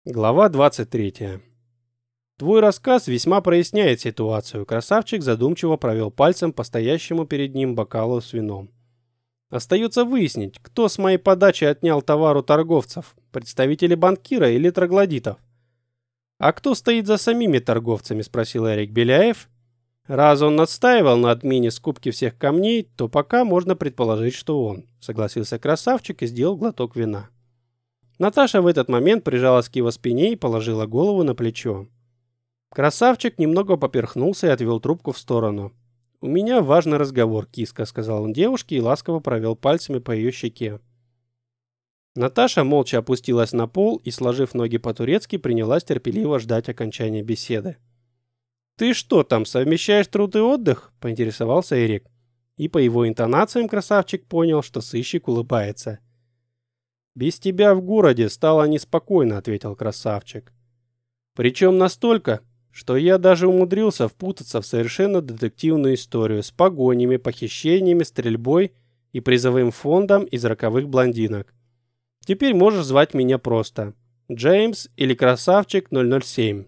Глава 23. Твой рассказ весьма проясняет ситуацию. Красавчик задумчиво провел пальцем по стоящему перед ним бокалу с вином. Остается выяснить, кто с моей подачи отнял товар у торговцев, представители банкира или троглодитов. А кто стоит за самими торговцами, спросил Эрик Беляев. Раз он настаивал на отмене скупки всех камней, то пока можно предположить, что он, согласился Красавчик и сделал глоток вина. Наташа в этот момент прижалась к его спине и положила голову на плечо. Красавчик немного поперхнулся и отвел трубку в сторону. «У меня важный разговор, киска», — сказал он девушке и ласково провел пальцами по ее щеке. Наташа молча опустилась на пол и, сложив ноги по-турецки, принялась терпеливо ждать окончания беседы. «Ты что там, совмещаешь труд и отдых?» — поинтересовался Эрик. И по его интонациям Красавчик понял, что сыщик улыбается. «Без тебя в городе стало неспокойно», — ответил Красавчик. «Причем настолько, что я даже умудрился впутаться в совершенно детективную историю с погонями, похищениями, стрельбой и призовым фондом из роковых блондинок. Теперь можешь звать меня просто Джеймс или Красавчик 007.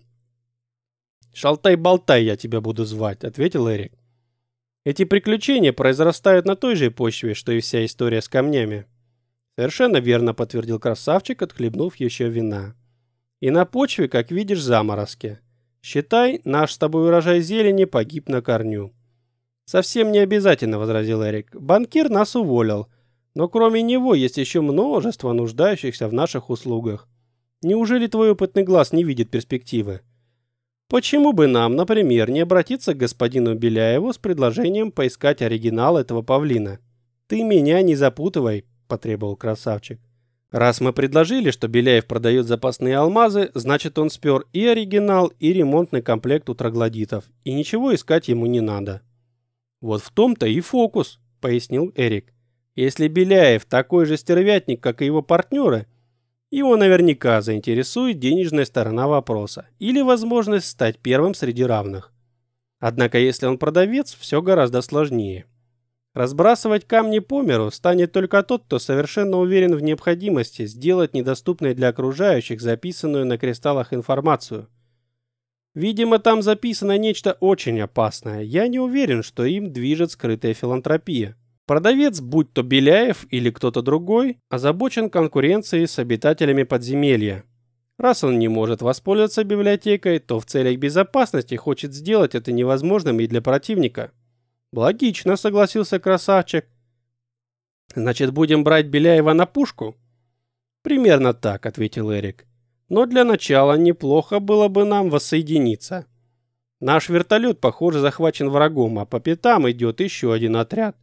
«Шалтай-болтай я тебя буду звать», — ответил Эрик. «Эти приключения произрастают на той же почве, что и вся история с камнями». «Совершенно верно», — подтвердил Красавчик, отхлебнув еще вина. «И на почве, как видишь, заморозки. Считай, наш с тобой урожай зелени погиб на корню». «Совсем не обязательно», — возразил Эрик. «Банкир нас уволил, но кроме него есть еще множество нуждающихся в наших услугах. Неужели твой опытный глаз не видит перспективы? Почему бы нам, например, не обратиться к господину Беляеву с предложением поискать оригинал этого павлина? Ты меня не запутывай», — потребовал Красавчик. «Раз мы предложили, что Беляев продает запасные алмазы, значит он спер и оригинал, и ремонтный комплект у троглодитов, и ничего искать ему не надо». «Вот в том-то и фокус», — пояснил Эрик. «Если Беляев такой же стервятник, как и его партнеры, его наверняка заинтересует денежная сторона вопроса или возможность стать первым среди равных. Однако если он продавец, все гораздо сложнее. Разбрасывать камни по миру станет только тот, кто совершенно уверен в необходимости сделать недоступной для окружающих записанную на кристаллах информацию. Видимо, там записано нечто очень опасное. Я не уверен, что им движет скрытая филантропия. Продавец, будь то Беляев или кто-то другой, озабочен конкуренцией с обитателями подземелья. Раз он не может воспользоваться библиотекой, то в целях безопасности хочет сделать это невозможным и для противника». «Логично», — согласился Красавчик. «Значит, будем брать Беляева на пушку?» «Примерно так», — ответил Эрик. «Но для начала неплохо было бы нам воссоединиться. Наш вертолет, похоже, захвачен врагом, а по пятам идет еще один отряд.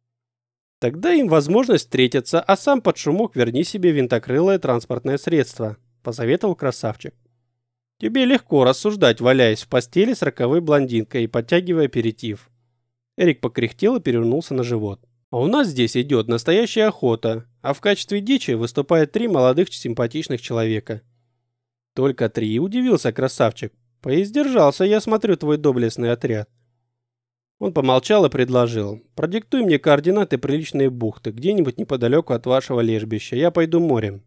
Тогда им возможность встретиться, а сам под шумок верни себе винтокрылое транспортное средство», — посоветовал Красавчик. «Тебе легко рассуждать, валяясь в постели с роковой блондинкой и подтягивая аперитив». Эрик покряхтел и перевернулся на живот. «А у нас здесь идет настоящая охота, а в качестве дичи выступают 3 молодых симпатичных человека». «Только 3?» — удивился Красавчик. «Поиздержался, я смотрю, твой доблестный отряд». Он помолчал и предложил: «Продиктуй мне координаты приличной бухты, где-нибудь неподалеку от вашего лежбища, я пойду морем».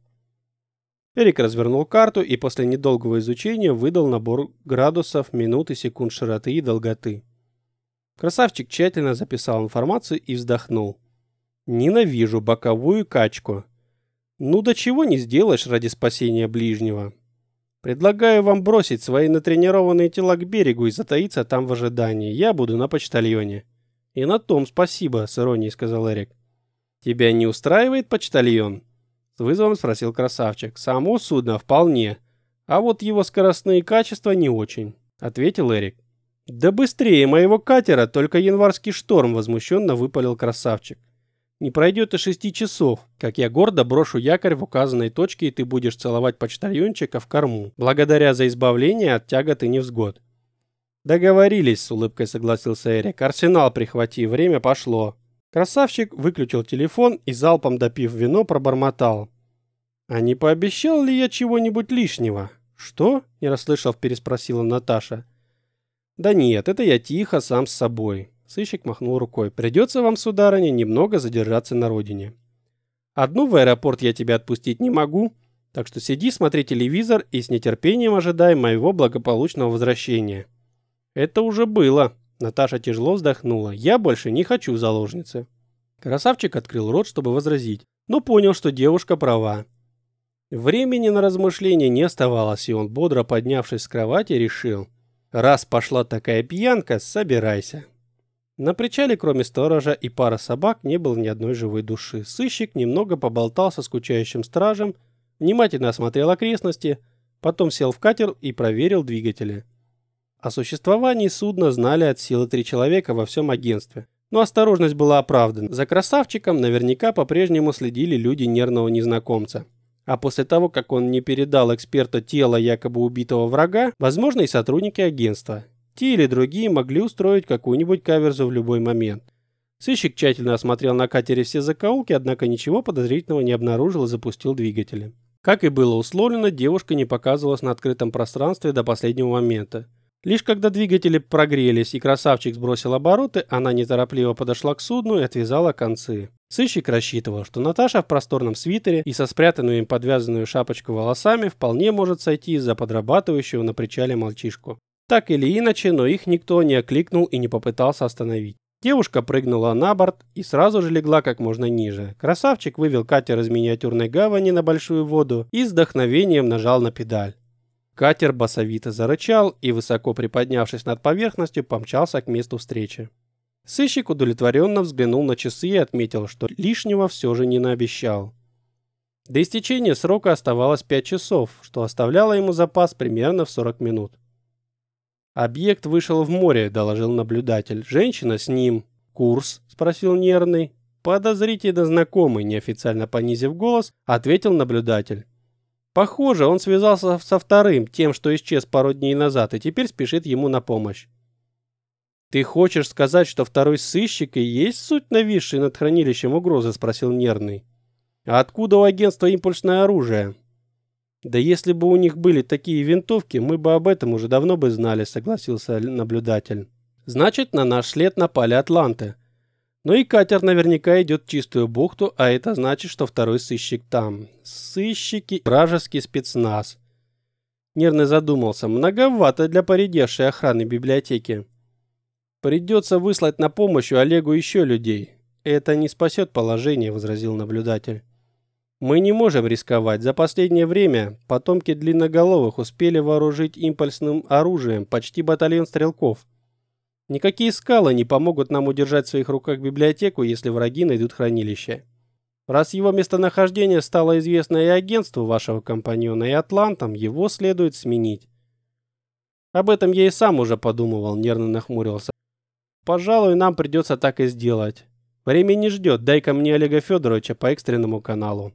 Эрик развернул карту и после недолгого изучения выдал набор градусов, минут и секунд широты и долготы. Красавчик тщательно записал информацию и вздохнул. «Ненавижу боковую качку. Ну до чего не сделаешь ради спасения ближнего. Предлагаю вам бросить свои натренированные тела к берегу и затаиться там в ожидании. Я буду на почтальоне». «И на том спасибо», — с иронией сказал Эрик. «Тебя не устраивает почтальон?» — с вызовом спросил Красавчик. «Само судно вполне, а вот его скоростные качества не очень», — ответил Эрик. «Да быстрее моего катера, только январский шторм», — возмущенно выпалил Красавчик. «Не пройдет и 6 часов, как я гордо брошу якорь в указанной точке, и ты будешь целовать почтальончика в корму, благодаря за избавление от тягот и невзгод». «Договорились», — с улыбкой согласился Эрик. «Арсенал прихвати, время пошло». Красавчик выключил телефон и, залпом допив вино, пробормотал: «А не пообещал ли я чего-нибудь лишнего?» «Что?» — не расслышав, переспросила Наташа. «Да нет, это я тихо, сам с собой». Сыщик махнул рукой. «Придется вам, сударыня, немного задержаться на родине. Одну в аэропорт я тебя отпустить не могу, Так что сиди, смотри телевизор и с нетерпением ожидай моего благополучного возвращения». «Это уже было». Наташа тяжело вздохнула. «Я больше не хочу в заложницы». Красавчик открыл рот, чтобы возразить, но понял, что девушка права. Времени на размышления не оставалось, и он, бодро поднявшись с кровати, решил: «Раз пошла такая пьянка, собирайся». На причале, кроме сторожа и пары собак, не было ни одной живой души. Сыщик немного поболтал со скучающим стражем, внимательно осмотрел окрестности, потом сел в катер и проверил двигатели. О существовании судна знали от силы 3 человека во всем агентстве. Но осторожность была оправдана. За красавчиком наверняка по-прежнему следили люди нервного незнакомца. А после того, как он не передал эксперту тело якобы убитого врага, возможно, и сотрудники агентства. Те или другие могли устроить какую-нибудь каверзу в любой момент. Сыщик тщательно осмотрел на катере все закоулки, однако ничего подозрительного не обнаружил и запустил двигатели. Как и было условлено, девушка не показывалась на открытом пространстве до последнего момента. Лишь когда двигатели прогрелись и красавчик сбросил обороты, она неторопливо подошла к судну и отвязала концы. Сыщик рассчитывал, что Наташа в просторном свитере и со спрятанными подвязанную шапочку волосами вполне может сойти за подрабатывающего на причале мальчишку. Так или иначе, но их никто не окликнул и не попытался остановить. Девушка прыгнула на борт и сразу же легла как можно ниже. Красавчик вывел катер из миниатюрной гавани на большую воду и с вдохновением нажал на педаль. Катер басовито зарычал и, высоко приподнявшись над поверхностью, помчался к месту встречи. Сыщик удовлетворенно взглянул на часы и отметил, что лишнего все же не наобещал. До истечения срока оставалось 5 часов, что оставляло ему запас примерно в 40 минут. «Объект вышел в море», — доложил наблюдатель. «Женщина с ним». «Курс?» — спросил нервный. «Подозрительно знакомый», — неофициально понизив голос, ответил наблюдатель. «Похоже, он связался со вторым, тем, что исчез пару дней назад, и теперь спешит ему на помощь». «Ты хочешь сказать, что второй сыщик и есть суть нависшей над хранилищем угрозы?» — спросил нервный. «А откуда у агентства импульсное оружие?» «Да если бы у них были такие винтовки, мы бы об этом уже давно бы знали», — согласился наблюдатель. «Значит, на наш след напали атланты. Но и катер наверняка идет в чистую бухту, а это значит, что второй сыщик там. Сыщики, вражеский спецназ». Нервный задумался. Многовато для поредевшей охраны библиотеки. «Придется выслать на помощь Олегу еще людей. Это не спасет положение», — возразил наблюдатель. «Мы не можем рисковать. За последнее время потомки длинноголовых успели вооружить импульсным оружием почти батальон стрелков. Никакие скалы не помогут нам удержать в своих руках библиотеку, если враги найдут хранилище. Раз его местонахождение стало известно и агентству вашего компаньона, и атлантам, его следует сменить». «Об этом я и сам уже подумывал», — нервно нахмурился. «Пожалуй, нам придется так и сделать. Время не ждет. Дай-ка мне Олега Федоровича по экстренному каналу».